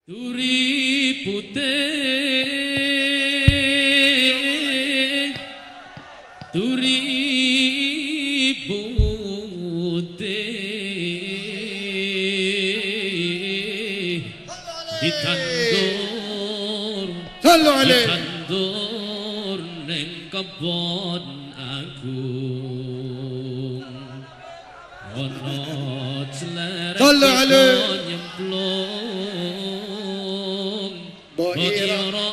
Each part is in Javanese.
Duri putih, duri putih, ditandur neng kebon agung, ono celeret nyemplung, Boira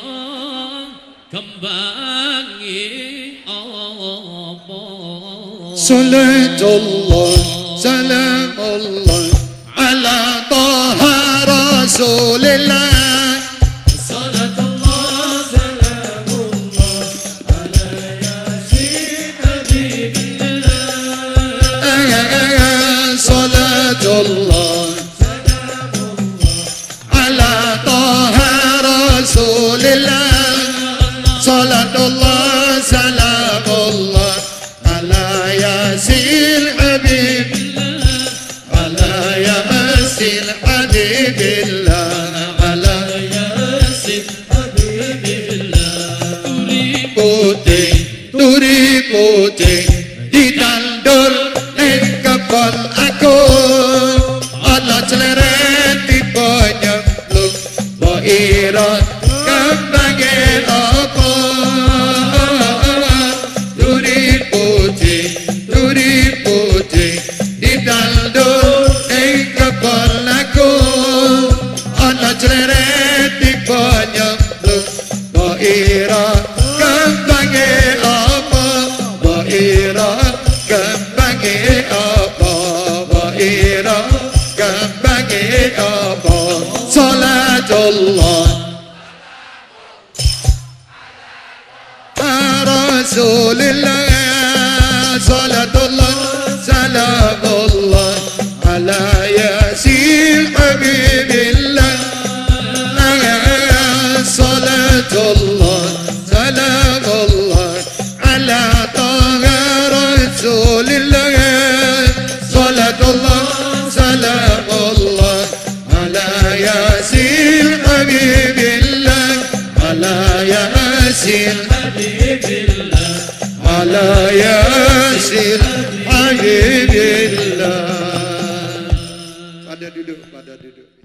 kembangi apa? Salatullah, salamullah ala Taha Rasulillah. Salatullah, salamullah ala Yasin Habibillah. Salatullah, salamullah ala Taha Rasulillah. Salatullah, salamullah ala Yasin Habibillah, ala Yasin Habibillah, ala Yasin Habibillah. Duri putih ditandur ning kebon agung, ana celeret tiba nyemplung, Boira kembange apa? Duri putih ditandur ing kebon agung, ana celeret tiba nyemplung, Boira kembange apa? Boira kembange apa? Boira kembange apa? Salatullah Rasulillah. Salatullah, salamullah ala Yasin Habibillah. Salatullah, salamullah ala Taha Rasulillah. Salatullah, salamullah ala Yasin Habibillah, ala Yasin Habibillah. ala Yasin Habibillah. Pada duduk.